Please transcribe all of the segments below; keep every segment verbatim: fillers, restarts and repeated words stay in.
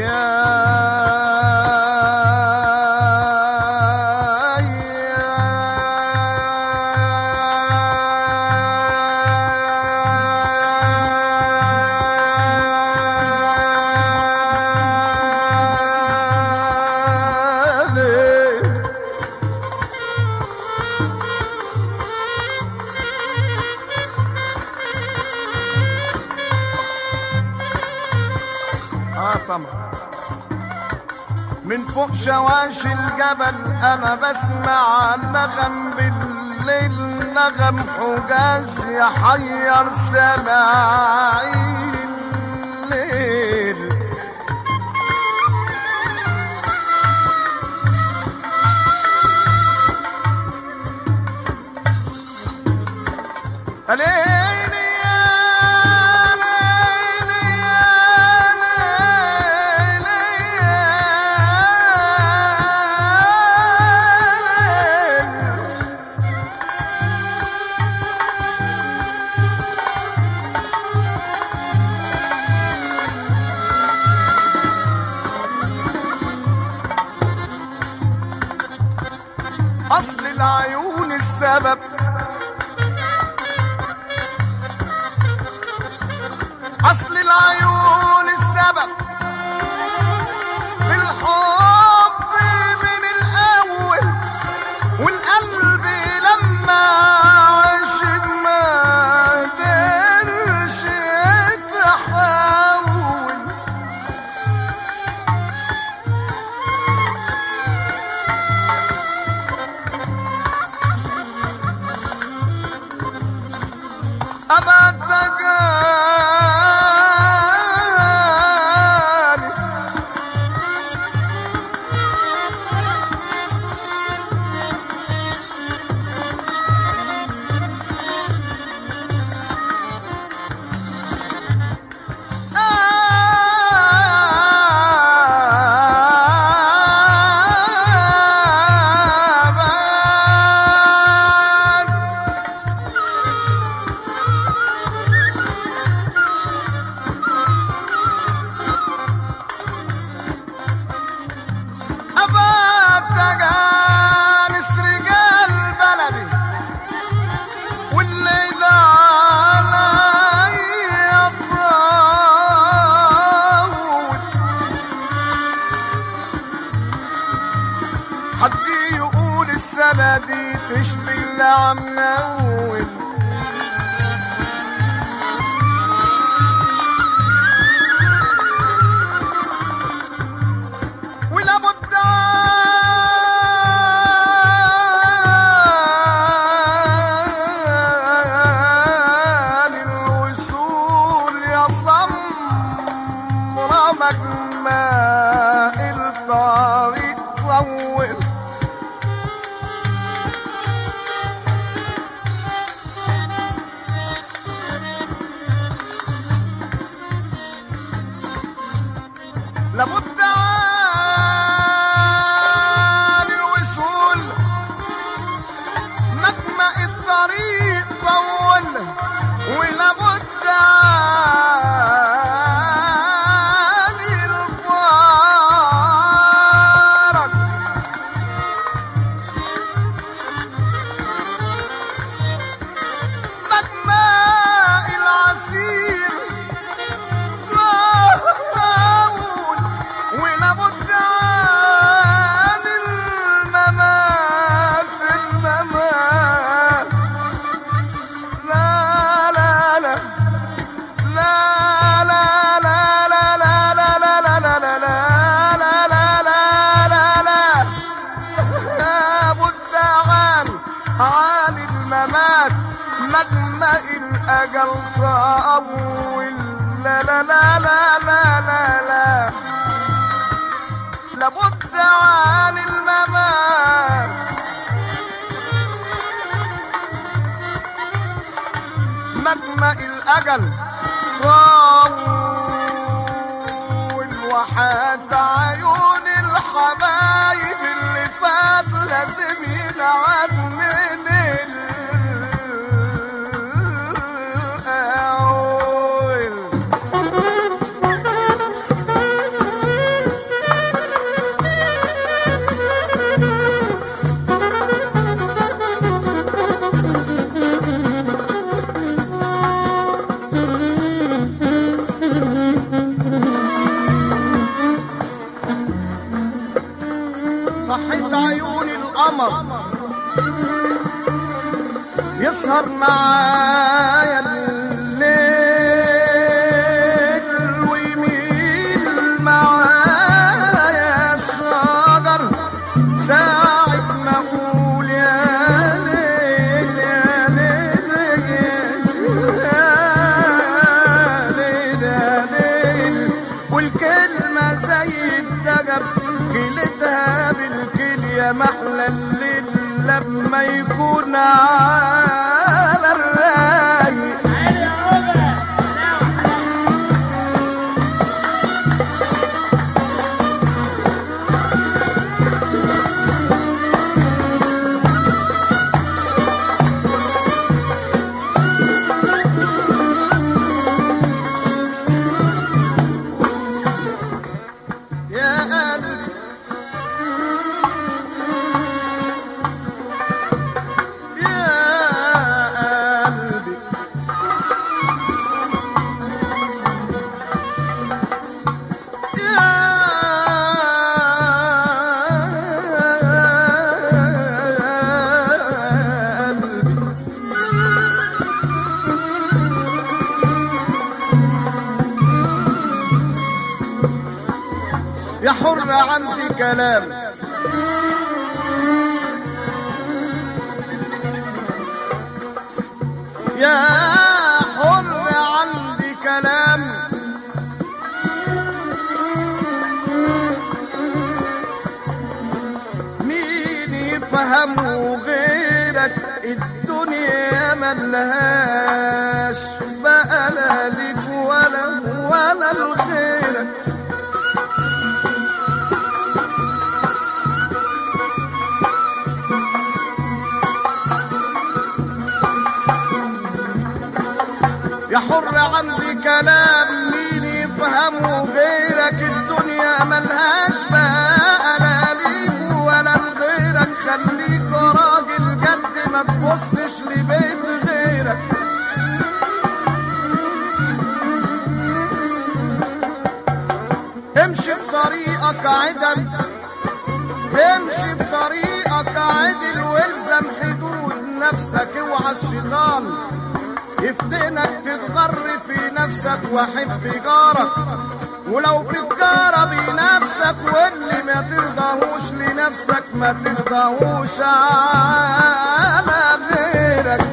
من فوق شواشي الجبل انا بسمع نغم بالليل، نغم حجاز يحير سماعي الليل. ليلي يا ليلي يا ليلي أصل العيون السبب، أصل العيون السبب في الحب من الأول، والقلب لما عشق ما قدرش يتحول. أبعد تجانس دي تشبه اللي عم نول. ولا بد عن الوصول يا صمرمك ما الطريق طول. لابد عن الوصول مجمع الطريق طول، ولابد عن الفارق مجمع العسير ولابد عن الممات. الممات لا لا لا لا لا لا لا لا لا لا لا لا لا لا لا لا لابد عن عن الممات مجمع الأجل طول. لا لا لا لا لا لا لا لابد عن الممات مجمع الأجل طول. وحات عيون الحبايب اللي فات لازم ينعاد من الأول. القمر يسهر معايا الليل ويميل معايا الشجر ساعة ما اقول يا ليل يا ليل يا ليل يا ليل، والكلمة زي الدجر كلتها بالكلية محلى الليل لما يكون على الرايق. يا حر عندي كلام يا حر عندي كلام مين يفهمه غيرك الدنيا ملهاش بقى لا ليك ولا ولا لغيرك. يا حر عندي كلام مين يفهمه غيرك الدنيا ملهاش بقى لا ليك ولا لغيرك. خليك راجل جد ما تبصش لبيت غيرك. امشي في طريقك عدل امشي في طريقك عدل والزم حدود نفسك. اوعى الشيطان يفتنك تتغر في نفسك وحب جارك ولو في تجارة بنفسك واللي ما ترضاهوش لنفسك ما ترضاهوش على غيرك.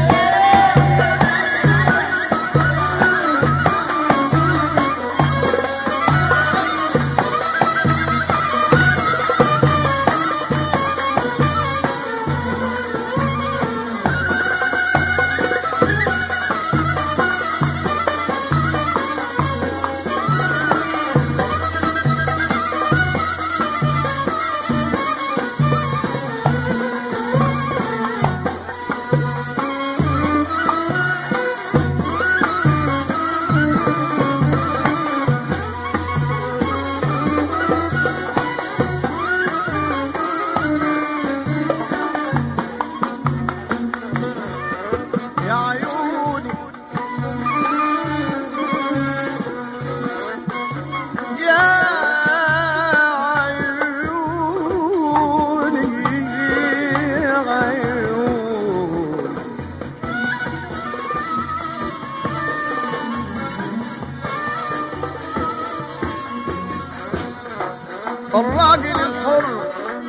الراجل الحر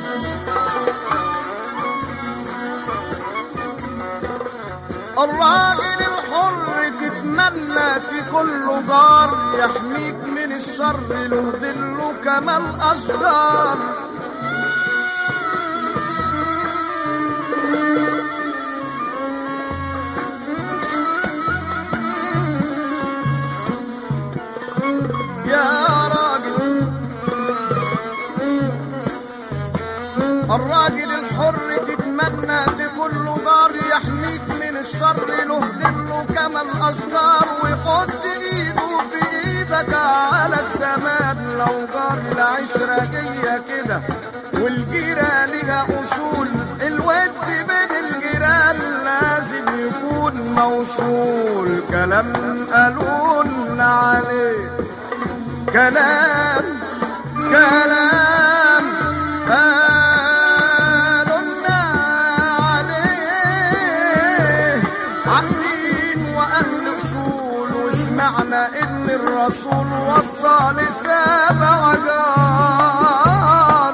الراجل الحر تتمنى تكون له جار يحميك من الشر له ظله كما الاشجار. الراجل الحر تتمنى تكون له جار يحميك من الشر له ظله كما الاشجار. ويحط ايده في ايدك على السماد لو جار العشره جايه كده والجيره ليها اصول. الود بين الجيران لازم يكون موصول. كلام قالولنا عليه كلام كلام قالوا الرسول وصى لسابع جار.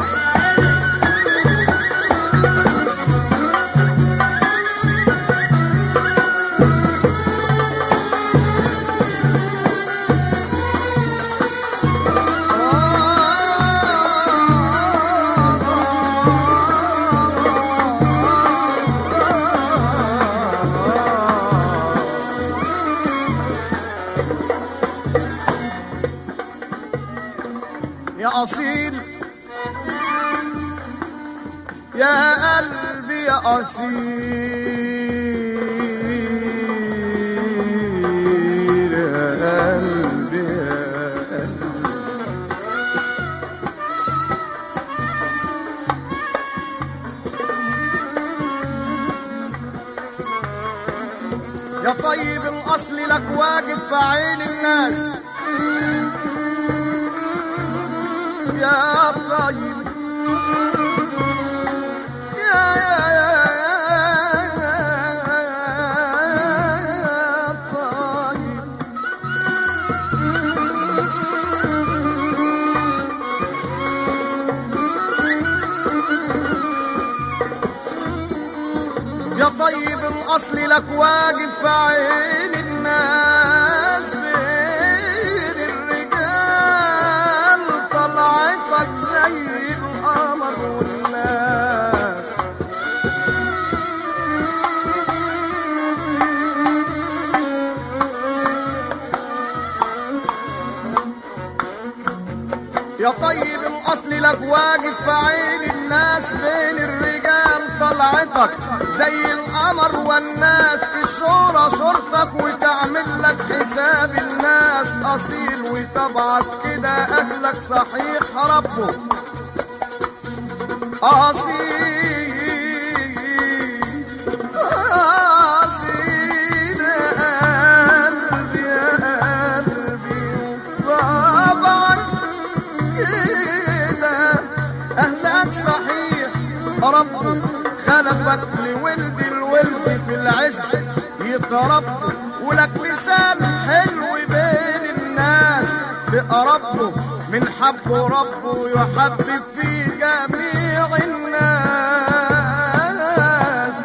يا أصيل يا قلبي يا أصيل يا قلبي يا قلبي. يا طيب الأصل لك واجب في عين الناس يا طيب يا يا يا طيب. يا طيب الأصل لك واجب في عين الناس بين الرجال طلعتك زي القمر والناس. يا طيب الأصل لك واجب في عين الناس بين الرجال طلعتك زي القمر والناس. الشورى شرطك وتعمل لك حساب الناس. أصيل وطبعك كده أجلك صحيح ربه أصيل أصيل يا قلبي يا قلبي. طبعك كده أهلك صحيح ربه خلفك لولد الولد في العز يتربوا ولك لسان حلو بين الناس تقربه من حبه ربه يحبب في جميع الناس.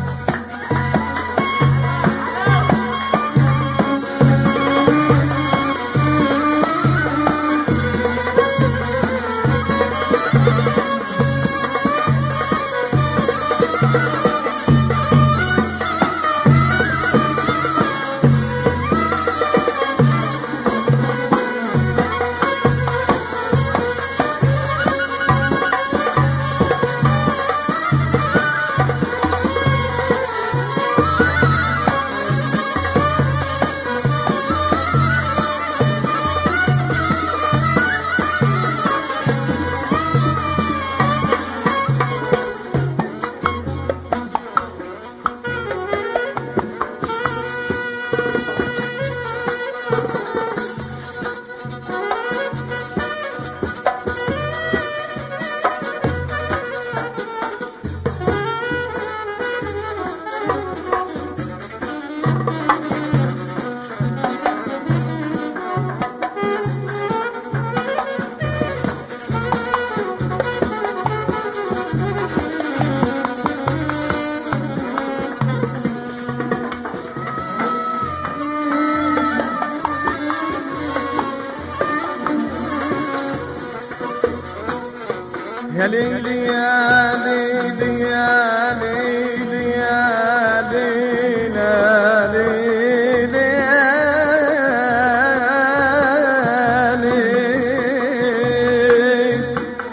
يا ليلي يا ليلي يا ليلي يا ليلي يا ليلي يا ليلي.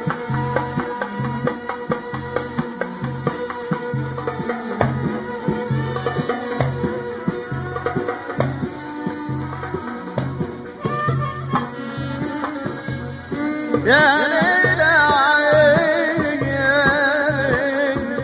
يا ليلى عيني يا ليلى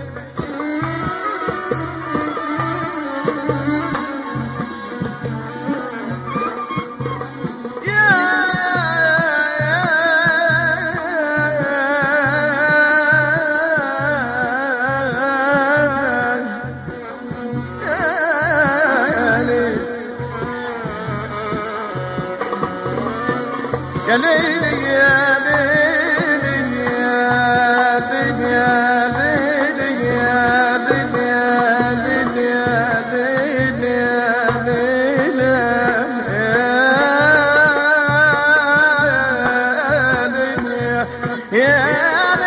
يا ليلي يا ليلي يا ليلي يا ليلي يا ليلي يا ليلي يا ليلي يا ليلي يا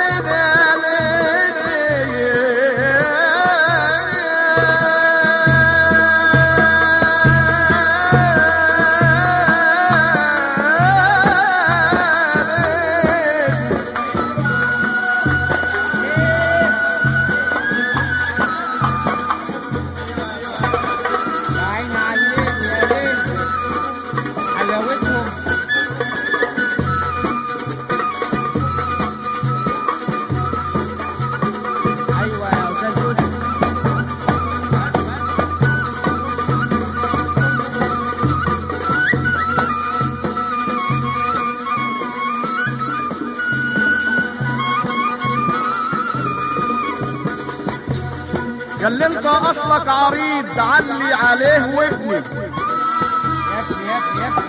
قال لي انت اصلك عريض علي عليه وابني يا ابني يا ابني يا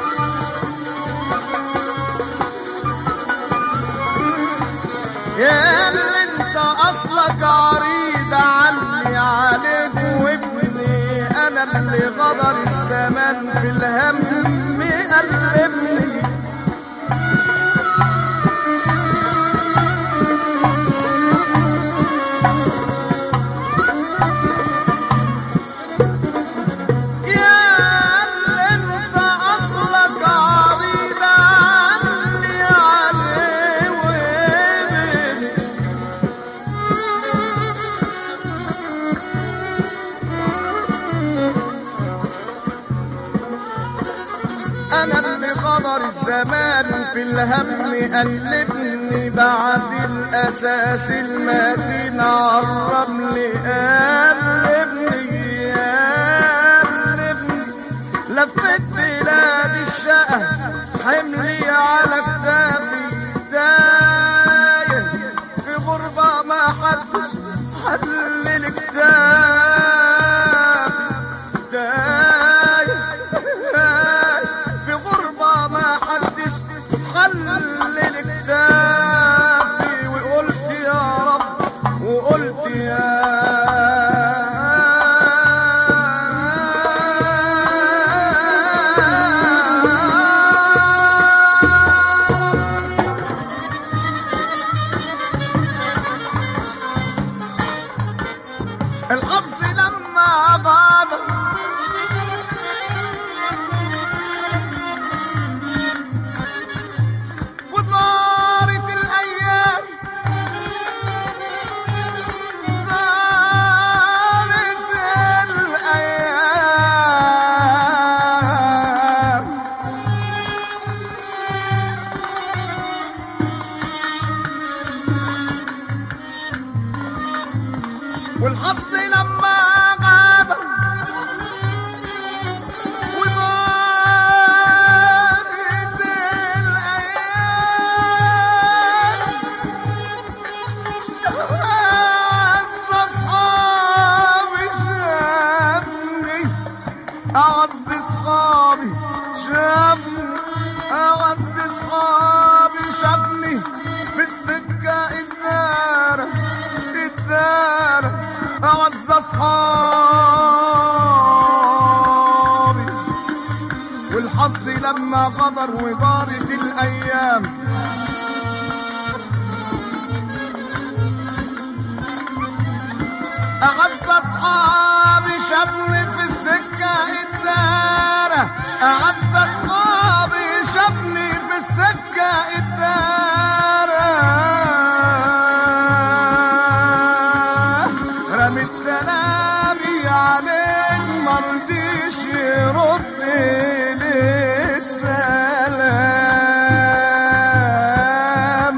ابني يا اللي انت اصلك عريض علي عليك وابني انا اللي غدر الزمان في الهم قلبني أنا اللي غدر الزمان في الهم قلبني بعد الأساس المتين عالرمل قلبني قلبني لفت بلاد الشقة حملي على كتافي تايه في غربة ما حدش حلل كتافي القصد لما غاب ودارت الأيام دارت الأيام والحظ لما غاب ودارت الأيام أعز أصحابي شافني أعز أصحابي شافني أعز أصحابي شافني في السكة الدارة الدارة أعز أصحابي والحظ لما غدر ودارت الأيام أعز أصحابي شافني في السكة الدارة أعز أصحابي شافني في السكة الدارة رميت سلامي عليك مرضيش يرد لي السلام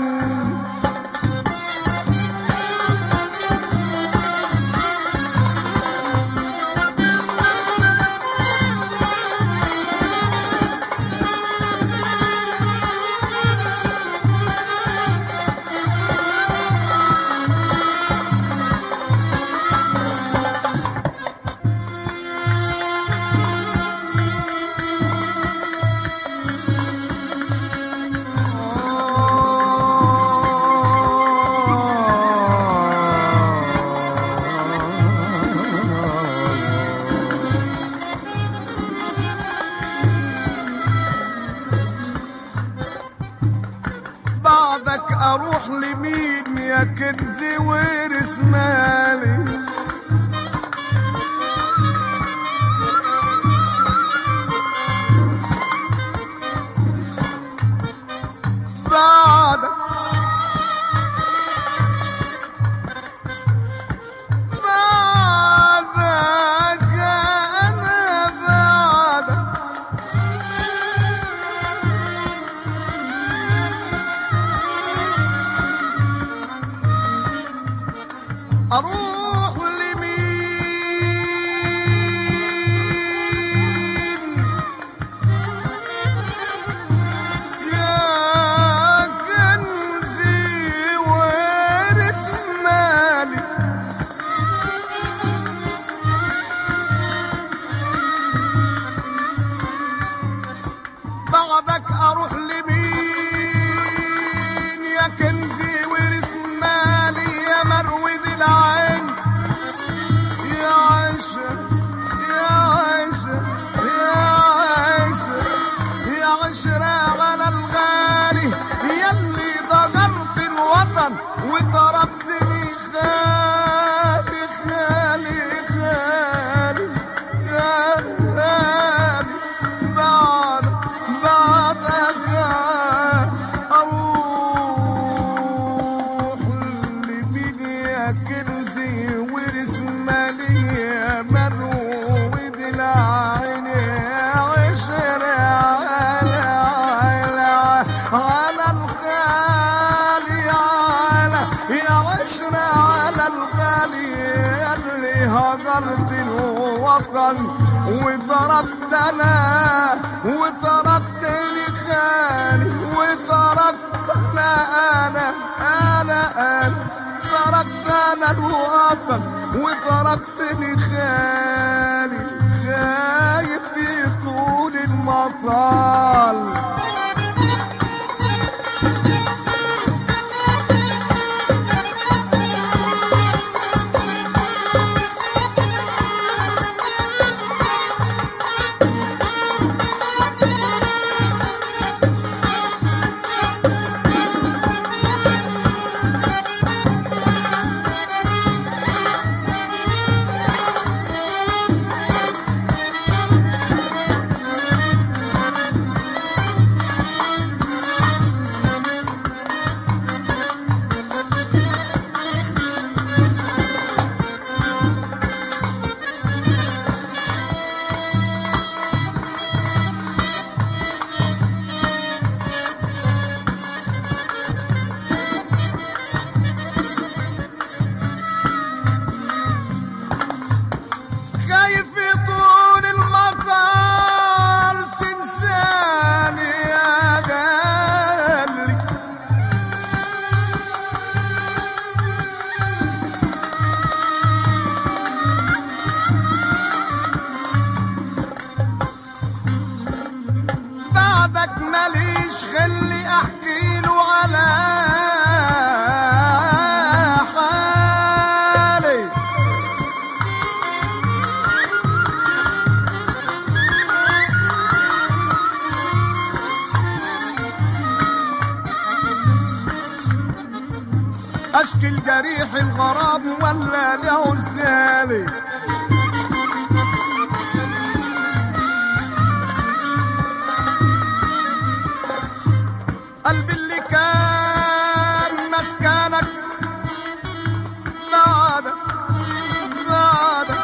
بعدك اروح لمين يا كنزي ورث مالي؟ بعدك بعدك انا بعدك اروح لمين يا كنزي ورث مالي؟ بعدك اروح لمين يا كنزي ورث مالي؟ يا مرود العين يا عيشة يا عيشة يا عيشة يا عشرة على الغالي يلي ضجرت الوطن وضربتني خالي خالي خالي خالي. بعد بعدك اروح لمين يا كنزي ورث مالي؟ يا مرود العين يا عشرة على على على الغالي على يا عشرة على الغالي اللي هجرت الوطن وضربت انا وتركتني خالي وتركت انا انا انا انا تركت انا الوطن وتركتني خالي خايف في طول المطال. خايف في طول المطال تنساني يا غالي. بعدك ماليش خلي احكي له على حالي. اشكي الجريح الغرام ولا له الزالي؟ قلبي اللي كان مسكنك بعدك بعدك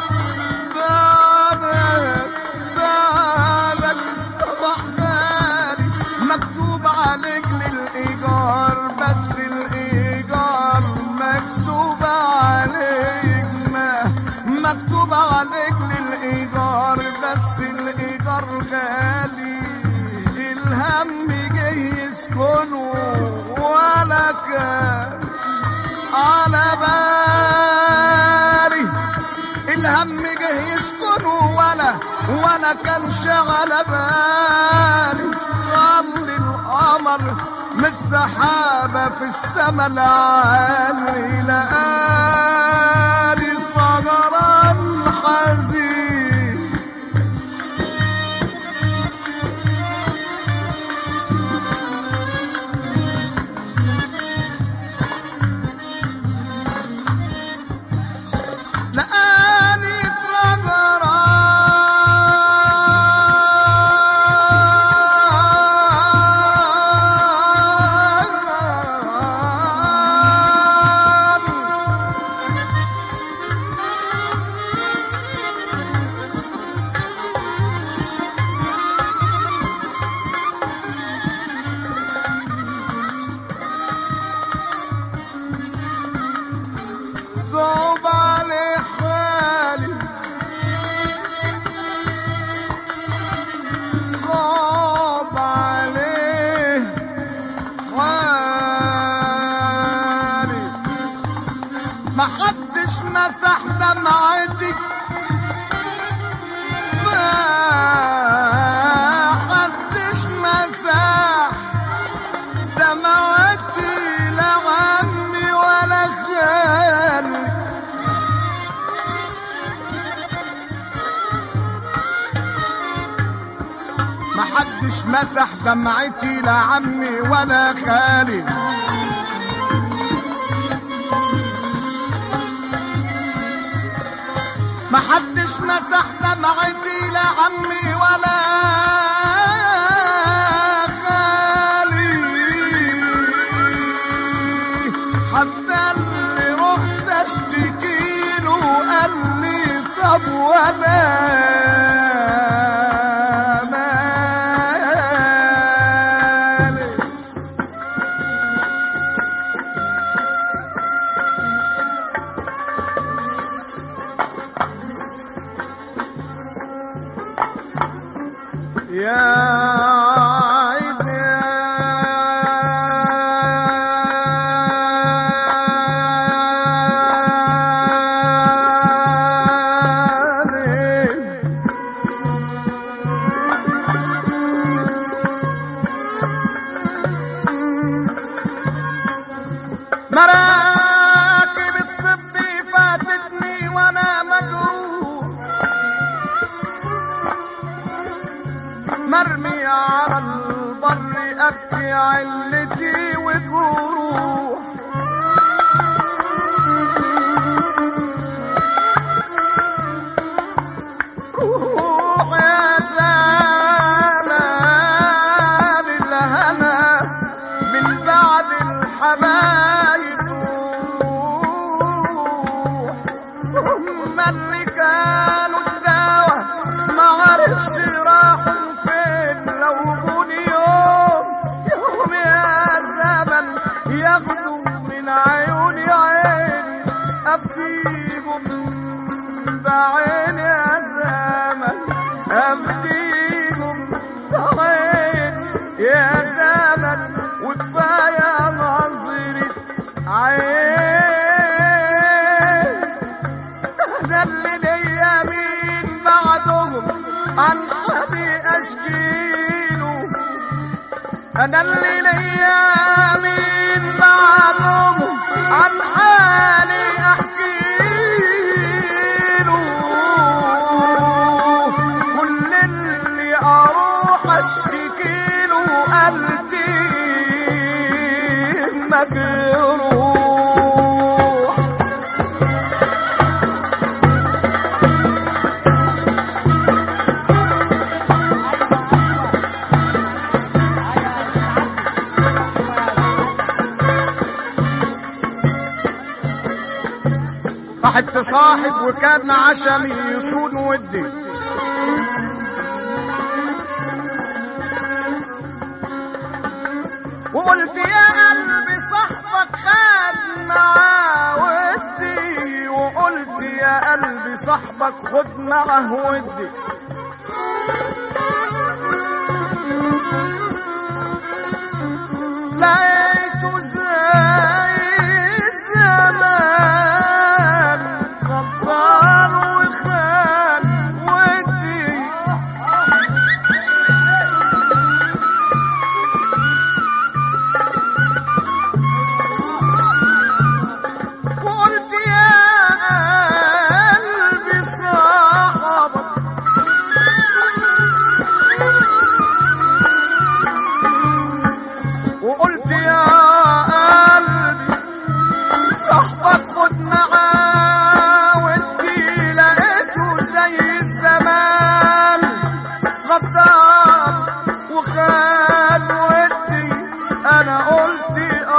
بعدك بعدك صباح غالي مكتوب عليك للإيجار بس الإيجار مكتوب عليك ما مكتوب عليك للإيجار بس الإيجار غالي. الهم جاي يسكنه ولا كان على بالي. الهم جه يسكنه ولا ولا كانش على بالي. خلي القمر من السحابة في السما العالي لقاني سهران حزين. محدش مسح دمعتي، ما حدش مسح دمعتي، لا عمي ولا خالي. محدش مسح دمعتي، لا عمي ولا خالي. محدش مسح دمعتي، لا عمي ولا خالي. حتى اللي رحت اشتكيله قال لي طب وانا يا عيني مراكب الطب فاتتني وانا مجروح، مرمي على البر ابكي علتي وجروح. روح يا زمان الهنا من بعد الحبايب، هم اللي كانوا الدواء ما عرفش راحوا فين. لو بوني يوم يوم يا زمن ياخدوا من عيوني عيني، افديهم بعين يا زمن، افديهم بعين يا زمن. وكفايه نظرة عين، انا اللي ليا مين بعدهم عن حبي اشكيله، انا اللي ليا مين بعدهم عن حالي احكيله. كل اللي اروح اشتكيله قلبي مجروح. صاحبت صاحب وكان عشمي يصون ودي، وقلت يا قلبي صاحبك خد معاه ودي، وقلت يا قلبي صاحبك خد معاه ودي. لقيته زي الزمان غدار وخان ودي، وقلت يا قلبي صاحبك وقلت يا قلبي صاحبك خد معاه ودي. لقيته زي الزمان غدار وخان ودي. انا قلت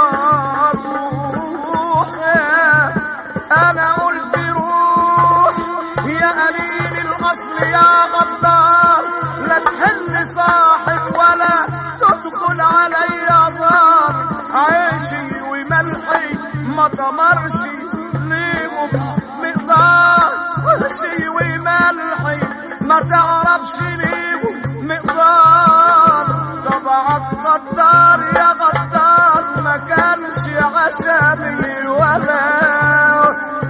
اروح، انا قلت روح يا قليل الاصل يا غدار، لا تحل صاحب ولا تدخل علي دار. عيشي وملحي ما تمرش ليهم مقدار، عيشي وملحي ما تعرفش ليهم مقدار. طبعك غدار يا غدار ما كانش عشاني ولا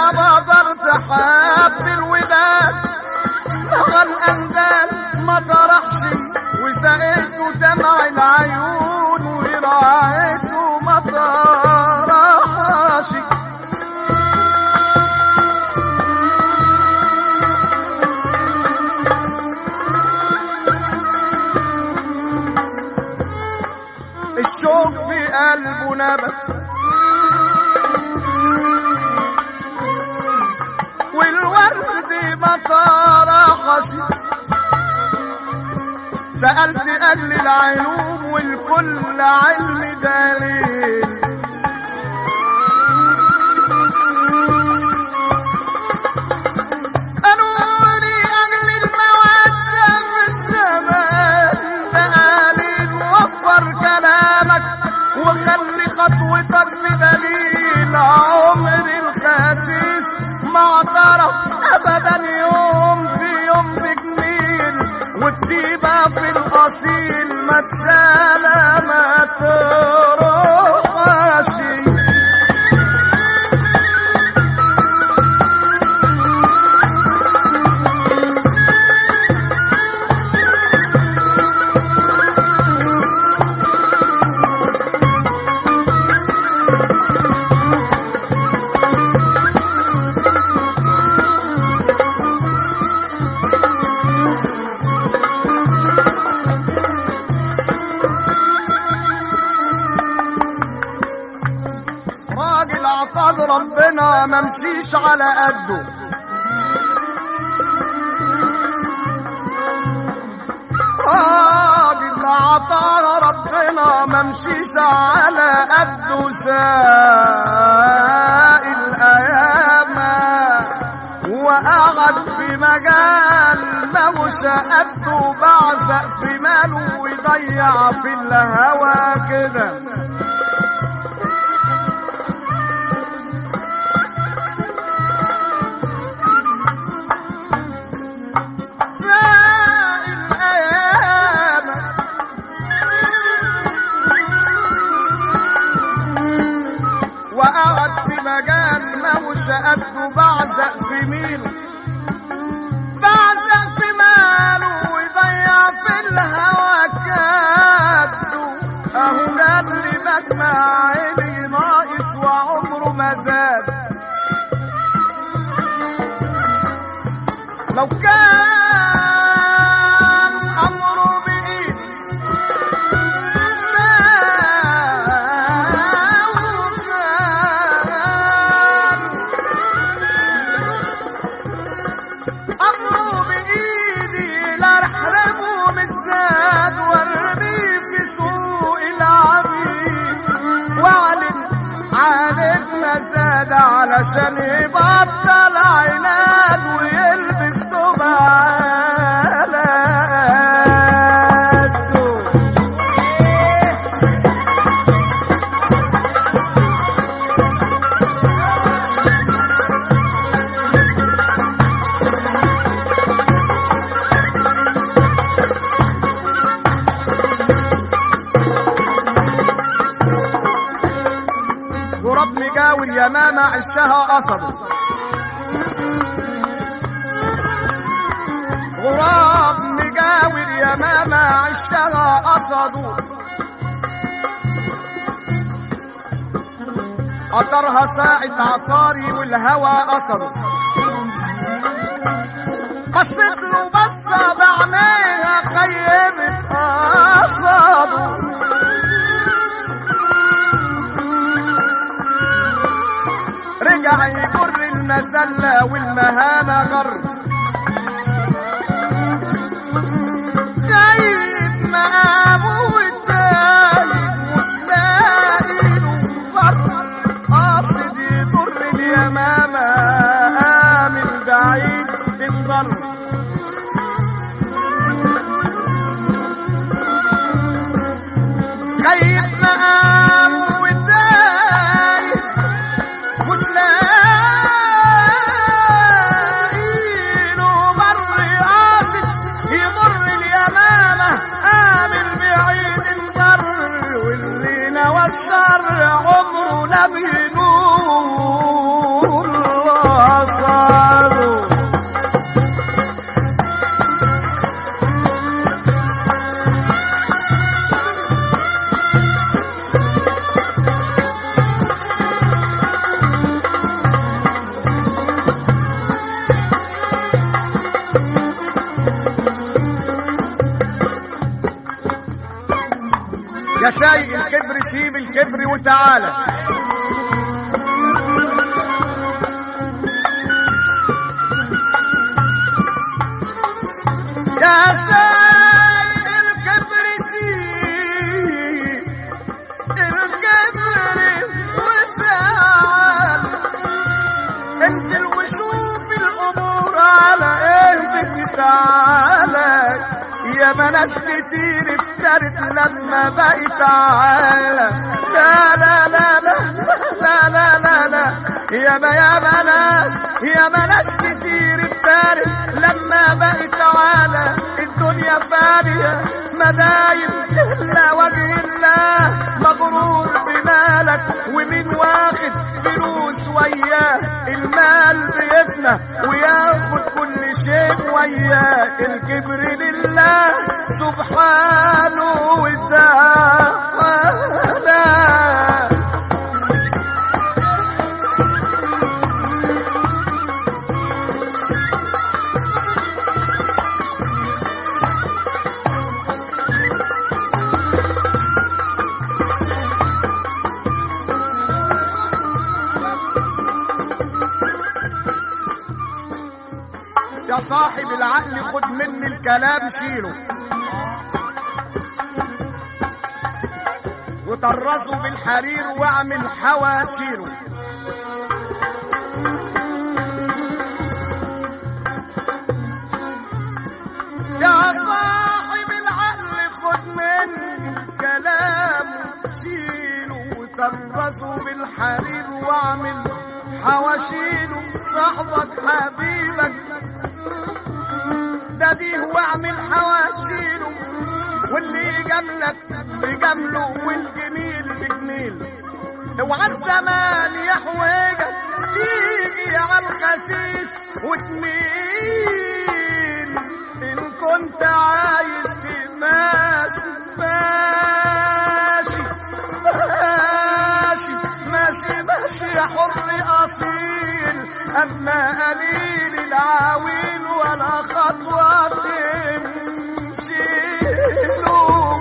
ما بقدرت حب الوداد لغى الأندال ما طرحش وسقيته دمع العيون وراعيته ما طرحش. الشوق في قلبه نبت والورد ما طرحش. سألت أهل العلوم والكل علم دليل قالوا لي أهل المودة في الزمان ده قليل. وفر كلامك وخلي خطوتك بدليل. عمر الخسيس ما اعترف أبدا يوم في يوم بجميل والطيبة في الأصيل ما تسالى ما تروحش. عطاد ربنا ما مشيش على قده. راجل عطاد ربنا ما مشيش على قده. ساق الايام وقعد في مجال ملوش قده. بعزق في ماله ويضيع في الهوى كده. وقعد في مجال ماهوش قده. بعزق في ميله بعزق في ماله ويضيع في الهوى كده. اهو ده اللي مجمع عيني ناقص وعمره ما زاد. لو كان امره بايد زاد علشان يبطل عناد ويلبس توب على قده. غراب مجاور يا ماما عشها قصده. غراب مجاور يا ماما عشها قصده. قطرها ساعة عصاري والهوى قصده. بصيت له بصة بعينيها خيبت قصده. رجع يجر المسلة والمهانة غر. جايب مقامه والتايب مش لاقي له غر. قاصد يضر اليمامة من بعيد انضر. جايب مقامه والتايب مش لاقي يا سايق الكبر سيب الكبر وتعالى. يا سايق الكبر سيب الكبر وتعالى، انزل وشوف الامور على ايه بتتعالى. يا ما ناس كتير افترت لما بقت تعالى. لا لا لا لا لا لا لا لا يا ما يا ما ناس يا ما ناس كتير افترت لما بقت تعالى. الدنيا فانية مدايم إلا وجه الله، مغرور بمالك ومين واخد فلوس وياه. المال بيفنى وياخد كل شيء وياه. الكبر لله سبحانه وتعالى. يا صاحب العقل خد مني الكلام شيله، وطرزه بالحرير واعمل حواشيله. يا صاحب العقل خد مني الكلام شيله، وطرزه بالحرير واعمل حواشيله. صاحبك حبيبك ديه واعمل حواشيله، واللي جملك بجمله والجميل بجميل. اوعى الزمان يحوجك تيجي على الخسيس وتميل. ان كنت عايز تماشي ماشي ماشي ماشي ماشي يا حر اصيل. اما قليل العويل ولا خطوة تمشيله.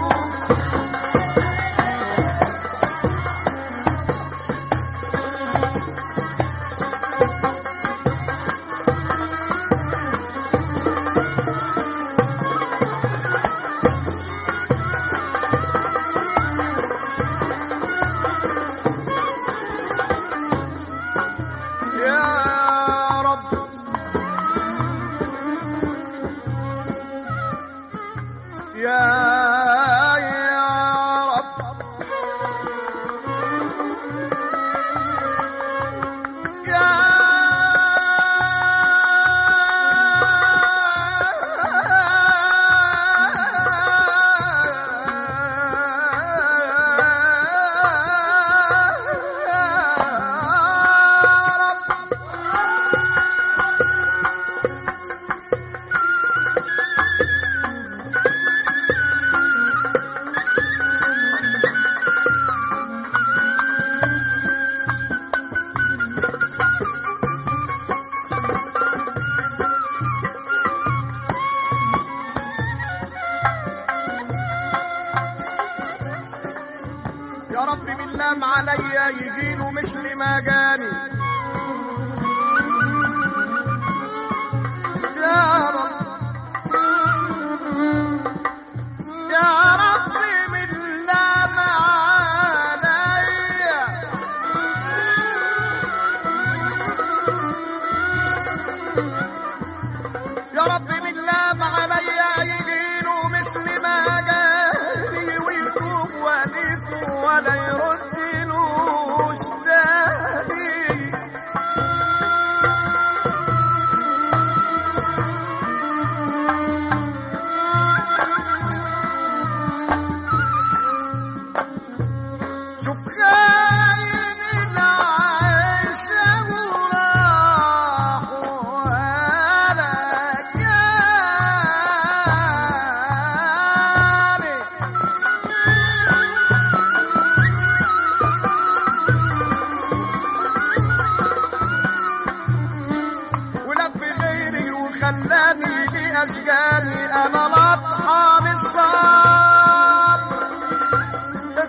يا رب باللام عليا يجيله مثل ما جاني. يا رب يا رب باللام عليا يا رب باللام عليا يجيله مثل ما جاني، ويتوب وليك ولا يردلوش تاني. شوف خاين العيشة وراح ولا جاني. خلاني لأشجاني أنا لطحان الصبر.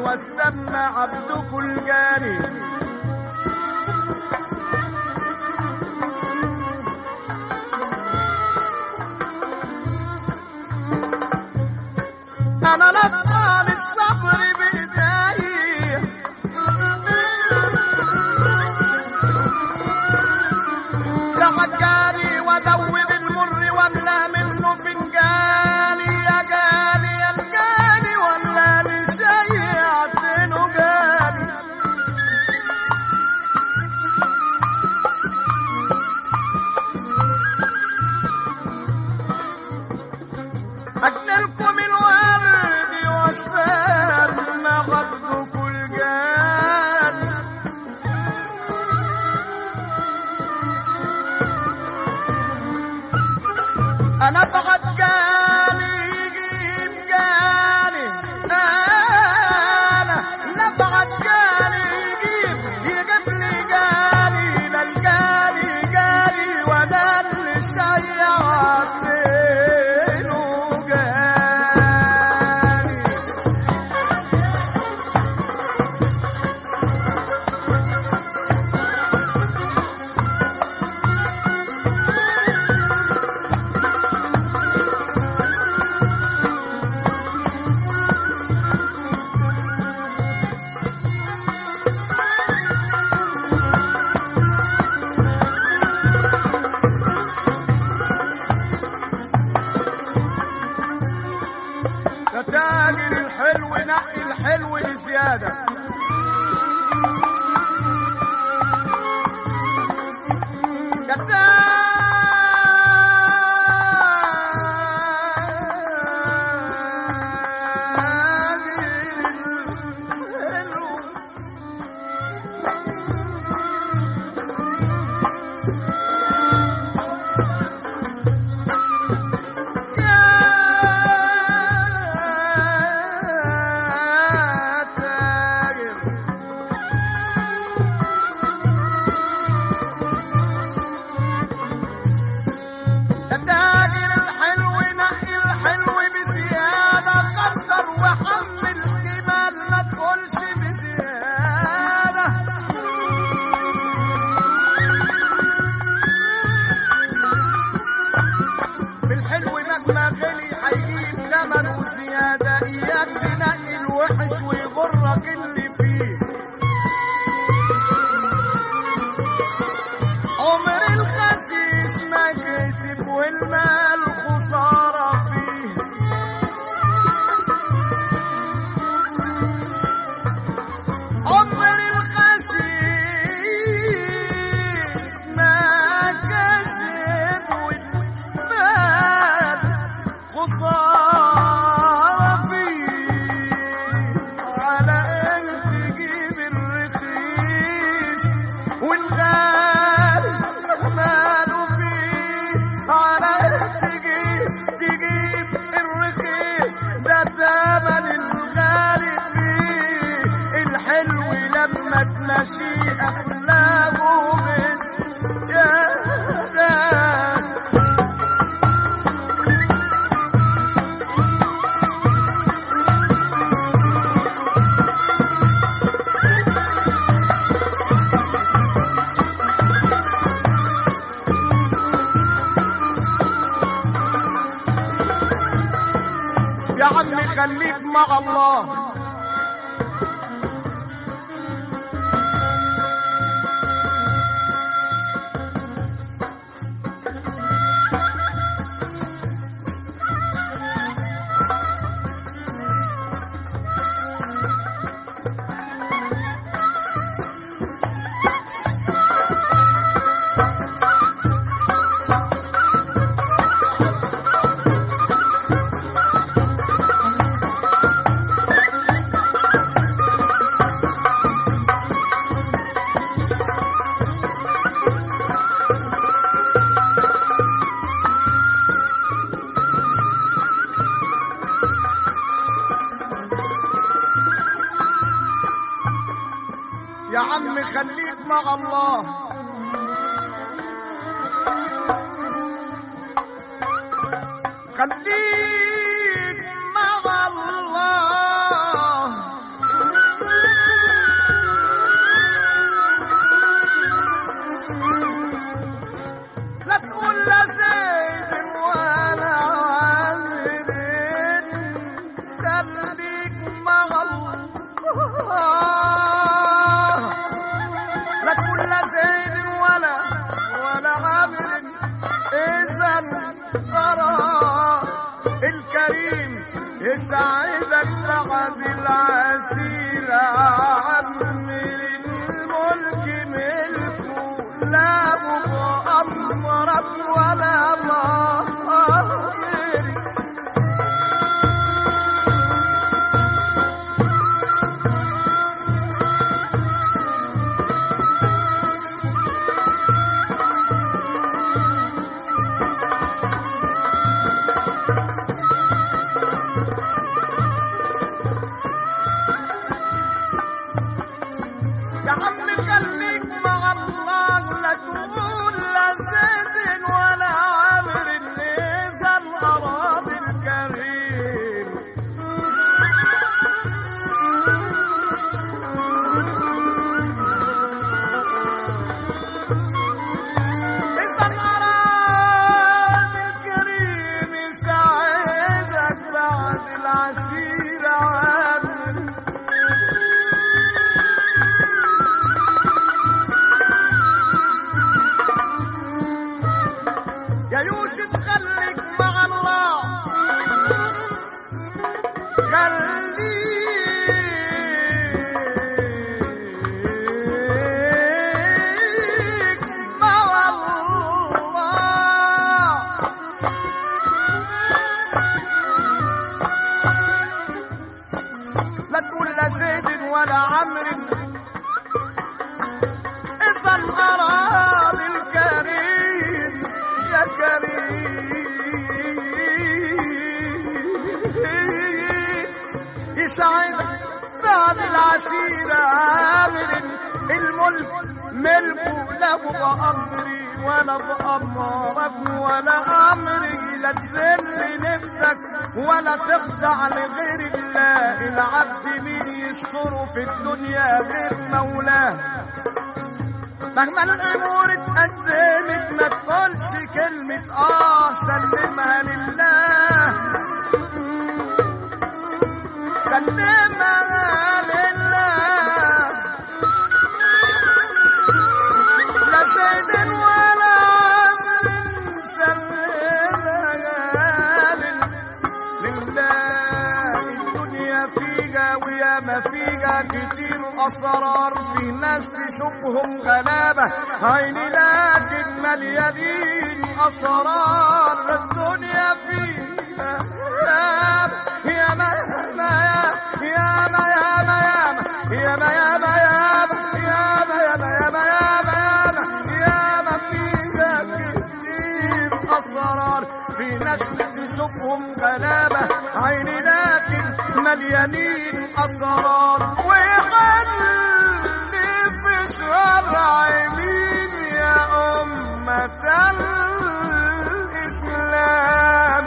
والسمى عبدك الجاني. أنا نطفان الصبر بإيدي لعجاني ودوب المر واملا منه فنجاني. يا جاني يا الجاني ولا لي سيعتنه جاني. أجنلكم الورد والسلمى غضك الجاني. أنا فقط جاني يجيب جاني. أنا نفقت جاني يجيب يجيب لي جاني. لا الجاني جاني وأنا اللي سيعتنه جاني. يا تاجر الحلو نقي الحلو بزيادة. يا تاجر الحلو زيادة. إياك تنقي الوحش ويغرك اللي فيه. عمر الخسيس ما كسب والمال خسارة فيه. عمر الخسيس ما كسب والمال خسارة. تمشي أخلاقه بس يا دان. يا عمي خليك مع الله. يا عمي خليك مع الله. خليك مع الله. ولا ضامري. يا عم خليك مع الله، لا تقول لا زيد ولا عامر النزل الأراضي الكريم. إذا الأراضي الكريم يساعدك بعد العسير عامر. يا يوسف خليك مع الله، خليك مع الله. لا تقول لا زيد ولا عمرو، إذا الأراضي الكريم يا كريم يسعدك بعد العسير عامر. الملك ملكه لا بأمري ولا بأمرك ولا أمري. لا تذل نفسك ولا تخضع لغير الله. العبد مين يستره في الدنيا غير مولاه؟ مهما الامور اتقسمت ما تقولش كلمة اه، سلمها لله، سلمها لله. لا زيد ولا عمر، سلمها لله. الدنيا فيها ويا ما فيها كتير أسرار، في ناس تشوفهم غلابة عيني لكن مليانين أسرار. الدنيا فيها يا ما يا يا ما يا ما يا ما يا ما يا ما يا ما يا ما يا ما يا ما يا ما فيها كتير أسرار. في ناس تشوفهم غلابة عيني لكن مليانين أسرار. ويخلي في شرع مين يا أمة الإسلام؟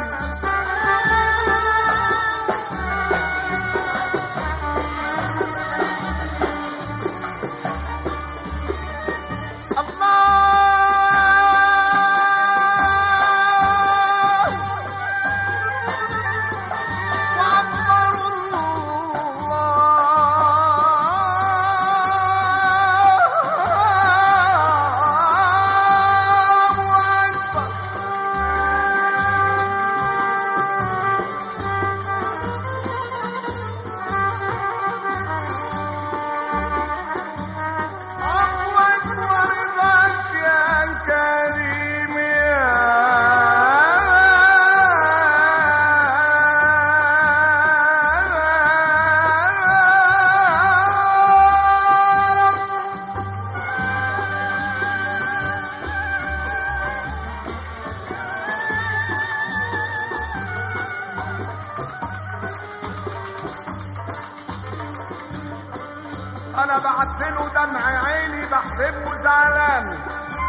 انا بعدله دمع عيني بحسبه زعلان.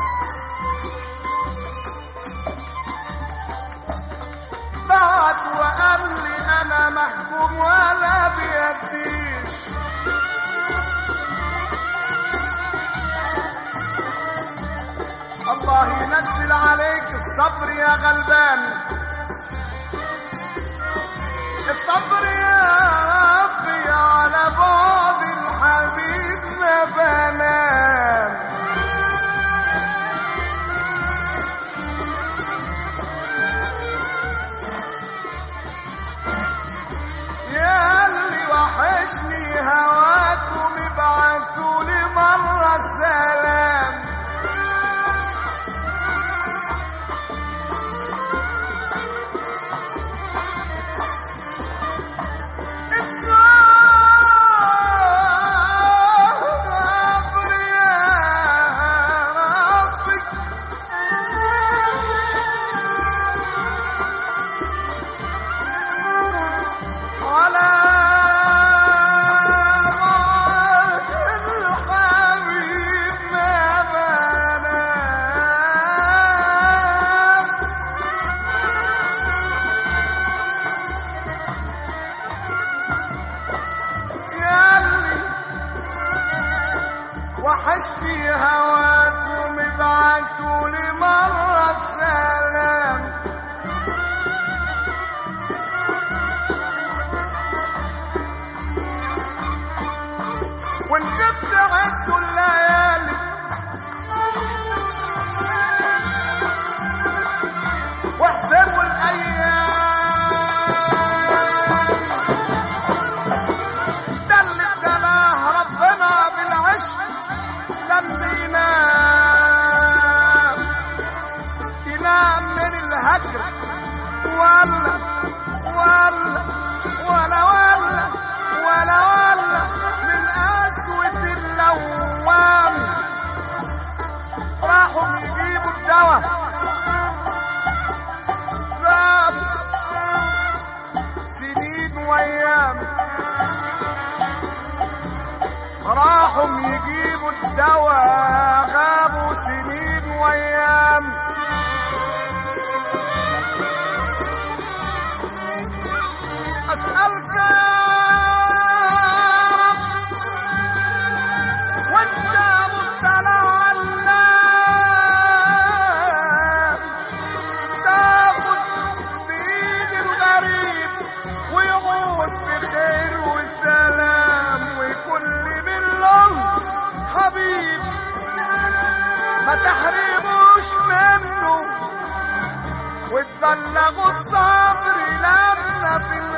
بعد وقال لي انا محكوم ولا بيديش. الله ينزل عليك الصبر يا غلبان، الصبر يا ربي على بعد الحبيب ما بنام. يا اللي وحشني هواكم ابعتولي مرة السلام. ينام ينام من الهجر ولا ولا ولا ولا ولا ولا من قسوة اللوام. راحوا يجيبوا الدواء غاب سنين وايام. راحوا يجيبوا الدواء غابوا سنين وايام. اسألك وانت مبتلى علام تاخد بايد الغريب ويعود بخير والسلام وكل من له حبيب ما تحرموش منه وتبلغوا الصبر لما في